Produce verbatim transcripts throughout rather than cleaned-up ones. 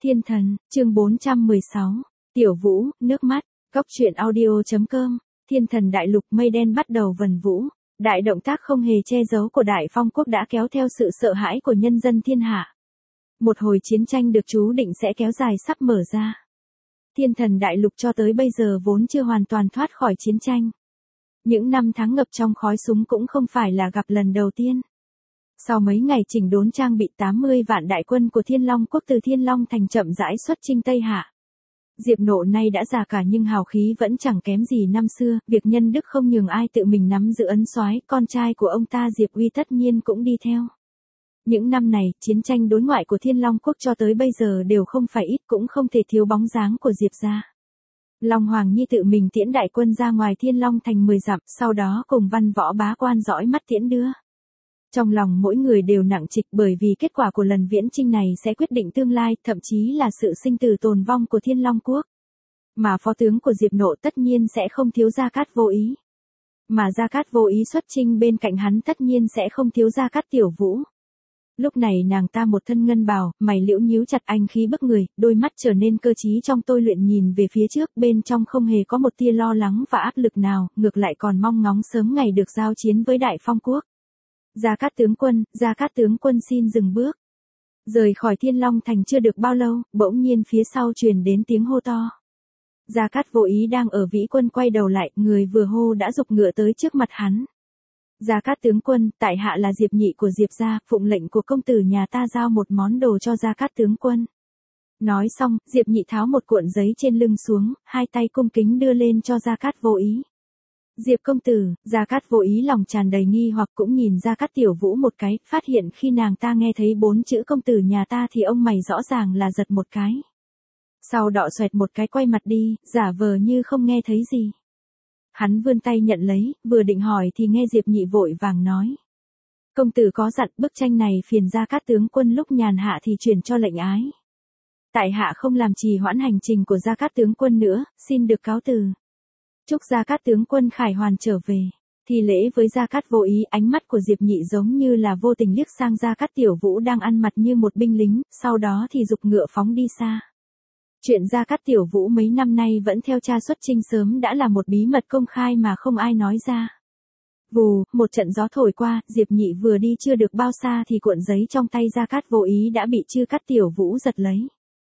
Thiên thần, chương bốn trăm mười sáu. Tiểu Vũ, nước mắt. Góc truyện audio chấm com. Thiên thần đại lục mây đen bắt đầu vần vũ. Đại động tác không hề che giấu của Đại Phong quốc đã kéo theo sự sợ hãi của nhân dân thiên hạ. Một hồi chiến tranh được chú định sẽ kéo dài sắp mở ra. Thiên thần đại lục cho tới bây giờ vốn chưa hoàn toàn thoát khỏi chiến tranh. Những năm tháng ngập trong khói súng cũng không phải là gặp lần đầu tiên. Sau mấy ngày chỉnh đốn trang bị tám mươi vạn đại quân của Thiên Long quốc từ Thiên Long thành chậm rãi xuất chinh Tây Hạ. Diệp Nộ nay đã già cả nhưng hào khí vẫn chẳng kém gì năm xưa, việc nhân đức không nhường ai tự mình nắm giữ ấn soái, con trai của ông ta Diệp Uy tất nhiên cũng đi theo. Những năm này, chiến tranh đối ngoại của Thiên Long quốc cho tới bây giờ đều không phải ít, cũng không thể thiếu bóng dáng của Diệp gia. Long Hoàng Nhi tự mình tiễn đại quân ra ngoài Thiên Long thành mười dặm, sau đó cùng văn võ bá quan dõi mắt tiễn đưa. Trong lòng mỗi người đều nặng trịch bởi vì kết quả của lần viễn chinh này sẽ quyết định tương lai, thậm chí là sự sinh tử tồn vong của Thiên Long quốc. Mà phó tướng của Diệp Nộ tất nhiên sẽ không thiếu Gia Cát Vô Ý. Mà Gia Cát Vô Ý xuất chinh bên cạnh hắn tất nhiên sẽ không thiếu Gia Cát Tiểu Vũ. Lúc này nàng ta một thân ngân bào, mày liễu nhíu chặt anh khí bức người, đôi mắt trở nên cơ trí trong tôi luyện nhìn về phía trước, bên trong không hề có một tia lo lắng và áp lực nào, ngược lại còn mong ngóng sớm ngày được giao chiến với Đại Phong quốc. Gia Cát tướng quân, Gia Cát tướng quân xin dừng bước. Rời khỏi Thiên Long thành chưa được bao lâu, bỗng nhiên phía sau truyền đến tiếng hô to. Gia Cát Vô Ý đang ở vĩ quân quay đầu lại, người vừa hô đã giục ngựa tới trước mặt hắn. Gia Cát tướng quân, tại hạ là Diệp Nhị của Diệp gia, phụng lệnh của công tử nhà ta giao một món đồ cho Gia Cát tướng quân. Nói xong, Diệp Nhị tháo một cuộn giấy trên lưng xuống, hai tay cung kính đưa lên cho Gia Cát Vô Ý. Diệp công tử, Gia Cát Vô Ý lòng tràn đầy nghi hoặc cũng nhìn Gia Cát Tiểu Vũ một cái, phát hiện khi nàng ta nghe thấy bốn chữ công tử nhà ta thì ông mày rõ ràng là giật một cái. Sau đọ xoẹt một cái quay mặt đi, giả vờ như không nghe thấy gì. Hắn vươn tay nhận lấy, vừa định hỏi thì nghe Diệp Nhị vội vàng nói. Công tử có dặn bức tranh này phiền Gia Cát tướng quân lúc nhàn hạ thì chuyển cho lệnh ái. Tại hạ không làm trì hoãn hành trình của Gia Cát tướng quân nữa, xin được cáo từ. Chúc Gia Cát tướng quân khải hoàn trở về. Thì lễ với Gia Cát Vô Ý, ánh mắt của Diệp Nhị giống như là vô tình liếc sang Gia Cát Tiểu Vũ đang ăn mặc như một binh lính, sau đó thì giục ngựa phóng đi xa. Chuyện Gia Cát Tiểu Vũ mấy năm nay vẫn theo cha xuất chinh sớm đã là một bí mật công khai mà không ai nói ra. Vù, một trận gió thổi qua, Diệp Nhị vừa đi chưa được bao xa thì cuộn giấy trong tay Gia Cát Vô Ý đã bị Chư Cát Tiểu Vũ giật lấy.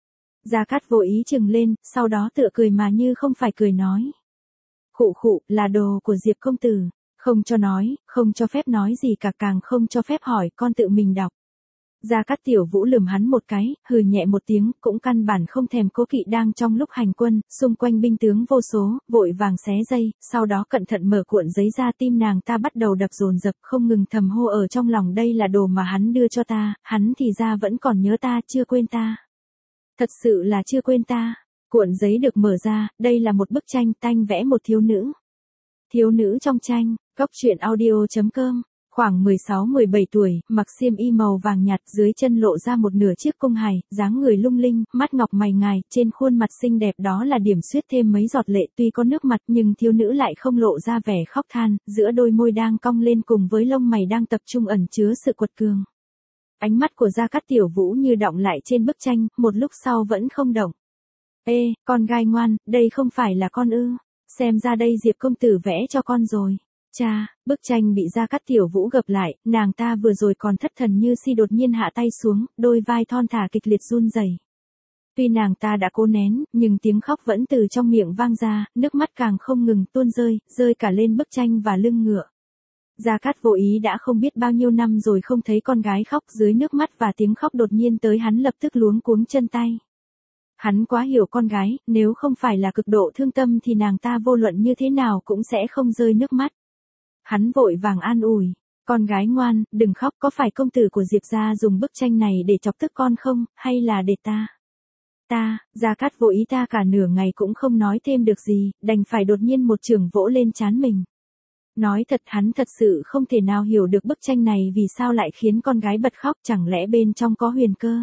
Gia Cát Vô Ý trừng lên, sau đó tựa cười mà như không phải cười nói. Khụ khụ, là đồ của Diệp công tử, không cho nói, không cho phép nói gì cả, càng không cho phép hỏi, con tự mình đọc. Gia Cát Tiểu Vũ lườm hắn một cái, hừ nhẹ một tiếng, cũng căn bản không thèm cố kỵ đang trong lúc hành quân, xung quanh binh tướng vô số, vội vàng xé dây, sau đó cẩn thận mở cuộn giấy ra, tim nàng ta bắt đầu đập dồn dập, không ngừng thầm hô ở trong lòng, đây là đồ mà hắn đưa cho ta, hắn thì ra vẫn còn nhớ ta, chưa quên ta. Thật sự là chưa quên ta. Cuộn giấy được mở ra, đây là một bức tranh, tranh vẽ một thiếu nữ. Thiếu nữ trong tranh, góc truyện audio chấm com, khoảng mười sáu mười bảy tuổi, mặc xiêm y màu vàng nhạt, dưới chân lộ ra một nửa chiếc cung hài, dáng người lung linh, mắt ngọc mày ngài, trên khuôn mặt xinh đẹp đó là điểm xuyết thêm mấy giọt lệ, tuy có nước mặt nhưng thiếu nữ lại không lộ ra vẻ khóc than, giữa đôi môi đang cong lên cùng với lông mày đang tập trung ẩn chứa sự quật cường. Ánh mắt của Gia Cát Tiểu Vũ như đọng lại trên bức tranh, một lúc sau vẫn không động. Ê, con gai ngoan, đây không phải là con ư, xem ra đây Diệp công tử vẽ cho con rồi. Cha, bức tranh bị Gia Cát Tiểu Vũ gập lại, nàng ta vừa rồi còn thất thần như si đột nhiên hạ tay xuống, đôi vai thon thả kịch liệt run rẩy. Tuy nàng ta đã cố nén, nhưng tiếng khóc vẫn từ trong miệng vang ra, nước mắt càng không ngừng tuôn rơi, rơi cả lên bức tranh và lưng ngựa. Gia Cát Vô Ý đã không biết bao nhiêu năm rồi không thấy con gái khóc, dưới nước mắt và tiếng khóc đột nhiên tới hắn lập tức luống cuống chân tay. Hắn quá hiểu con gái, nếu không phải là cực độ thương tâm thì nàng ta vô luận như thế nào cũng sẽ không rơi nước mắt. Hắn vội vàng an ủi, con gái ngoan, đừng khóc, có phải công tử của Diệp gia dùng bức tranh này để chọc tức con không, hay là để ta? Ta, Gia Cát Vô Ý ta cả nửa ngày cũng không nói thêm được gì, đành phải đột nhiên một chưởng vỗ lên trán mình. Nói thật, hắn thật sự không thể nào hiểu được bức tranh này vì sao lại khiến con gái bật khóc, chẳng lẽ bên trong có huyền cơ?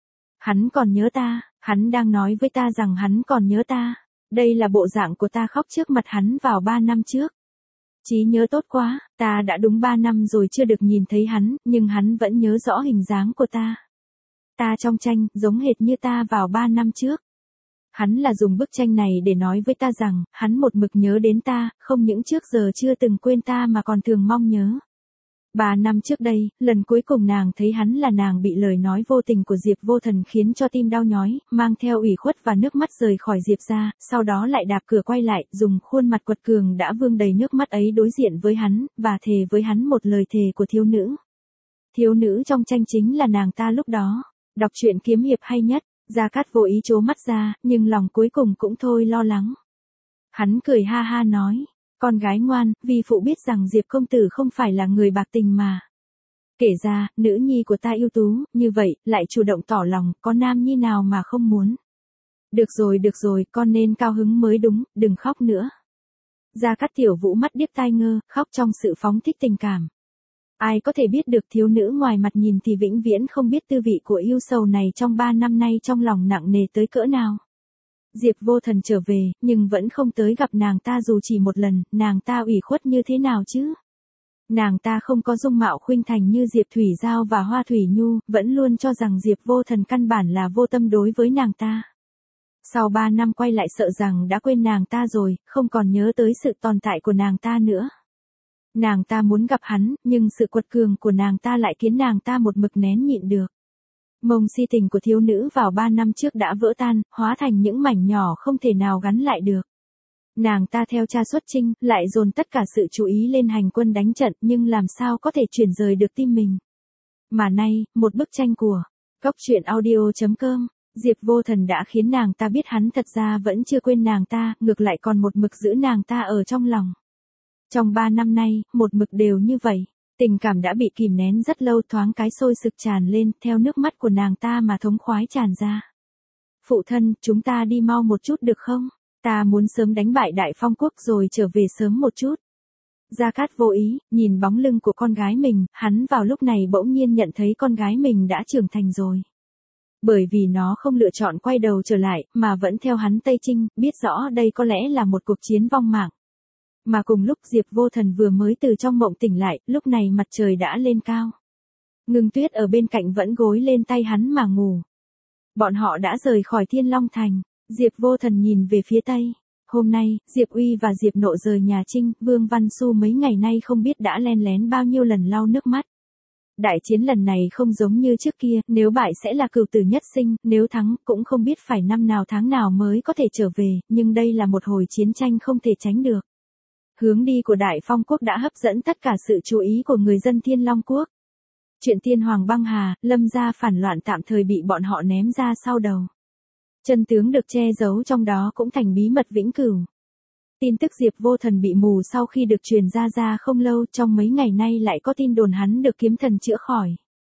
Hắn còn nhớ ta, hắn đang nói với ta rằng hắn còn nhớ ta. Đây là bộ dạng của ta khóc trước mặt hắn vào ba năm trước. Trí nhớ tốt quá, ta đã đúng ba năm rồi chưa được nhìn thấy hắn, nhưng hắn vẫn nhớ rõ hình dáng của ta. Ta trong tranh, giống hệt như ta vào ba năm trước. Hắn là dùng bức tranh này để nói với ta rằng, hắn một mực nhớ đến ta, không những trước giờ chưa từng quên ta mà còn thường mong nhớ. Ba năm trước đây, lần cuối cùng nàng thấy hắn là nàng bị lời nói vô tình của Diệp Vô Thần khiến cho tim đau nhói, mang theo ủy khuất và nước mắt rời khỏi Diệp ra, sau đó lại đạp cửa quay lại, dùng khuôn mặt quật cường đã vương đầy nước mắt ấy đối diện với hắn, và thề với hắn một lời thề của thiếu nữ. Thiếu nữ trong tranh chính là nàng ta lúc đó. Đọc truyện kiếm hiệp hay nhất, Gia Cát vô ý trố mắt ra, nhưng lòng cuối cùng cũng thôi lo lắng. Hắn cười ha ha nói, con gái ngoan, vì phụ biết rằng Diệp công tử không phải là người bạc tình mà. Kể ra, nữ nhi của ta ưu tú, như vậy, lại chủ động tỏ lòng, có nam nhi nào mà không muốn. Được rồi được rồi, con nên cao hứng mới đúng, đừng khóc nữa. Gia Cát Tiểu Vũ mắt điếc tai ngơ, khóc trong sự phóng thích tình cảm. Ai có thể biết được thiếu nữ ngoài mặt nhìn thì vĩnh viễn không biết tư vị của yêu sầu này trong ba năm nay trong lòng nặng nề tới cỡ nào. Diệp Vô Thần trở về, nhưng vẫn không tới gặp nàng ta dù chỉ một lần, nàng ta ủy khuất như thế nào chứ? Nàng ta không có dung mạo khuynh thành như Diệp Thủy Giao và Hoa Thủy Nhu, vẫn luôn cho rằng Diệp Vô Thần căn bản là vô tâm đối với nàng ta. Sau ba năm quay lại sợ rằng đã quên nàng ta rồi, không còn nhớ tới sự tồn tại của nàng ta nữa. Nàng ta muốn gặp hắn, nhưng sự quật cường của nàng ta lại khiến nàng ta một mực nén nhịn được. Mông si tình của thiếu nữ vào ba năm trước đã vỡ tan, hóa thành những mảnh nhỏ không thể nào gắn lại được. Nàng ta theo cha xuất chinh, lại dồn tất cả sự chú ý lên hành quân đánh trận, nhưng làm sao có thể chuyển rời được tim mình. Mà nay, một bức tranh của Góc truyện audio chấm com, Diệp Vô Thần đã khiến nàng ta biết hắn thật ra vẫn chưa quên nàng ta, ngược lại còn một mực giữ nàng ta ở trong lòng. Trong ba năm nay, một mực đều như vậy, tình cảm đã bị kìm nén rất lâu thoáng cái sôi sực tràn lên, theo nước mắt của nàng ta mà thống khoái tràn ra. Phụ thân, chúng ta đi mau một chút được không? Ta muốn sớm đánh bại Đại Phong Quốc rồi trở về sớm một chút. Gia Cát vô ý, nhìn bóng lưng của con gái mình, hắn vào lúc này bỗng nhiên nhận thấy con gái mình đã trưởng thành rồi. Bởi vì nó không lựa chọn quay đầu trở lại, mà vẫn theo hắn Tây Trinh, biết rõ đây có lẽ là một cuộc chiến vong mạng. Mà cùng lúc Diệp Vô Thần vừa mới từ trong mộng tỉnh lại, lúc này mặt trời đã lên cao. Ngưng Tuyết ở bên cạnh vẫn gối lên tay hắn mà ngủ. Bọn họ đã rời khỏi Thiên Long Thành, Diệp Vô Thần nhìn về phía Tây. Hôm nay, Diệp Uy và Diệp Nộ rời nhà Trinh, Vương Văn Xu mấy ngày nay không biết đã len lén bao nhiêu lần lau nước mắt. Đại chiến lần này không giống như trước kia, nếu bại sẽ là cửu tử nhất sinh, nếu thắng cũng không biết phải năm nào tháng nào mới có thể trở về, nhưng đây là một hồi chiến tranh không thể tránh được. Hướng đi của Đại Phong Quốc đã hấp dẫn tất cả sự chú ý của người dân Thiên Long Quốc. Chuyện Tiên Hoàng băng hà, Lâm gia phản loạn tạm thời bị bọn họ ném ra sau đầu. Chân tướng được che giấu trong đó cũng thành bí mật vĩnh cửu. Tin tức Diệp Vô Thần bị mù sau khi được truyền ra ra không lâu, trong mấy ngày nay lại có tin đồn hắn được kiếm thần chữa khỏi.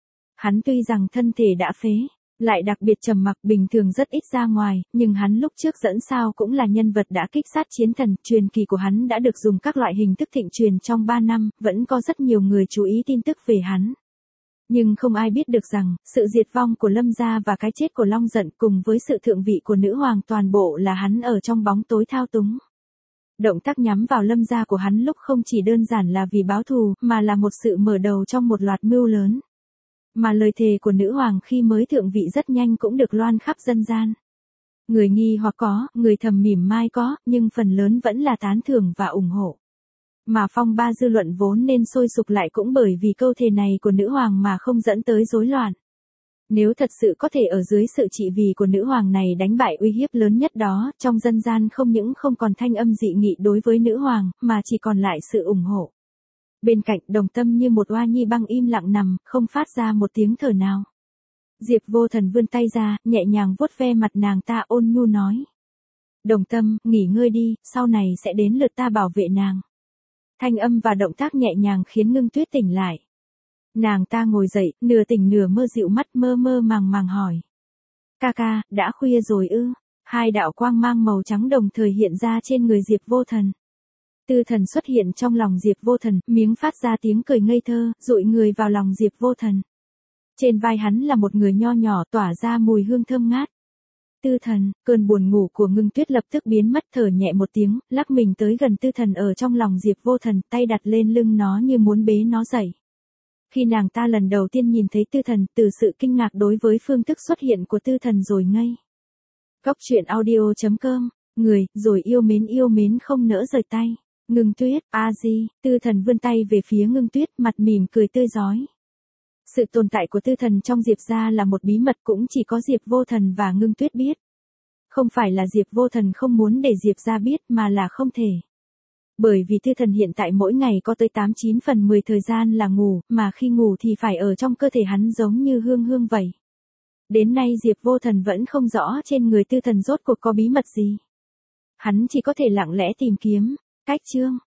Hắn tuy rằng thân thể đã phế, lại đặc biệt trầm mặc bình thường rất ít ra ngoài, nhưng hắn lúc trước dẫn sao cũng là nhân vật đã kích sát chiến thần, truyền kỳ của hắn đã được dùng các loại hình thức thịnh truyền trong ba năm, vẫn có rất nhiều người chú ý tin tức về hắn. Nhưng không ai biết được rằng, sự diệt vong của Lâm gia và cái chết của Long Giận cùng với sự thượng vị của nữ hoàng toàn bộ là hắn ở trong bóng tối thao túng. Động tác nhắm vào Lâm gia của hắn lúc không chỉ đơn giản là vì báo thù, mà là một sự mở đầu trong một loạt mưu lớn. Mà lời thề của nữ hoàng khi mới thượng vị rất nhanh cũng được loan khắp dân gian. Người nghi hoặc có, người thầm mỉm mai có, nhưng phần lớn vẫn là tán thưởng và ủng hộ. Mà phong ba dư luận vốn nên sôi sục lại cũng bởi vì câu thề này của nữ hoàng mà không dẫn tới rối loạn. Nếu thật sự có thể ở dưới sự trị vì của nữ hoàng này đánh bại uy hiếp lớn nhất đó, trong dân gian không những không còn thanh âm dị nghị đối với nữ hoàng, mà chỉ còn lại sự ủng hộ. Bên cạnh Đồng Tâm như một oa nhi băng im lặng nằm, không phát ra một tiếng thở nào. Diệp Vô Thần vươn tay ra, nhẹ nhàng vuốt ve mặt nàng ta ôn nhu nói. Đồng Tâm, nghỉ ngơi đi, sau này sẽ đến lượt ta bảo vệ nàng. Thanh âm và động tác nhẹ nhàng khiến Ngưng Tuyết tỉnh lại. Nàng ta ngồi dậy, nửa tỉnh nửa mơ dịu mắt mơ mơ màng màng hỏi. Ca ca, đã khuya rồi ư? Hai đạo quang mang màu trắng đồng thời hiện ra trên người Diệp Vô Thần. Tư thần xuất hiện trong lòng Diệp Vô Thần, miếng phát ra tiếng cười ngây thơ, dụi người vào lòng Diệp Vô Thần. Trên vai hắn là một người nho nhỏ tỏa ra mùi hương thơm ngát. Tư thần, cơn buồn ngủ của Ngưng Tuyết lập tức biến mất, thở nhẹ một tiếng, lắc mình tới gần tư thần ở trong lòng Diệp Vô Thần, tay đặt lên lưng nó như muốn bế nó dậy. Khi nàng ta lần đầu tiên nhìn thấy Tư Thần, từ sự kinh ngạc đối với phương thức xuất hiện của Tư Thần rồi ngây. Góc truyện audio chấm com, người, rồi yêu mến yêu mến không nỡ rời tay. Ngưng Tuyết, a di, Tư Thần vươn tay về phía Ngưng Tuyết, mặt mỉm cười tươi rói. Sự tồn tại của Tư Thần trong Diệp gia là một bí mật cũng chỉ có Diệp Vô Thần và Ngưng Tuyết biết. Không phải là Diệp Vô Thần không muốn để Diệp gia biết mà là không thể. Bởi vì Tư Thần hiện tại mỗi ngày có tới tám chín phần mười thời gian là ngủ, mà khi ngủ thì phải ở trong cơ thể hắn giống như Hương Hương vậy. Đến nay Diệp Vô Thần vẫn không rõ trên người Tư Thần rốt cuộc có bí mật gì. Hắn chỉ có thể lặng lẽ tìm kiếm. Cách chương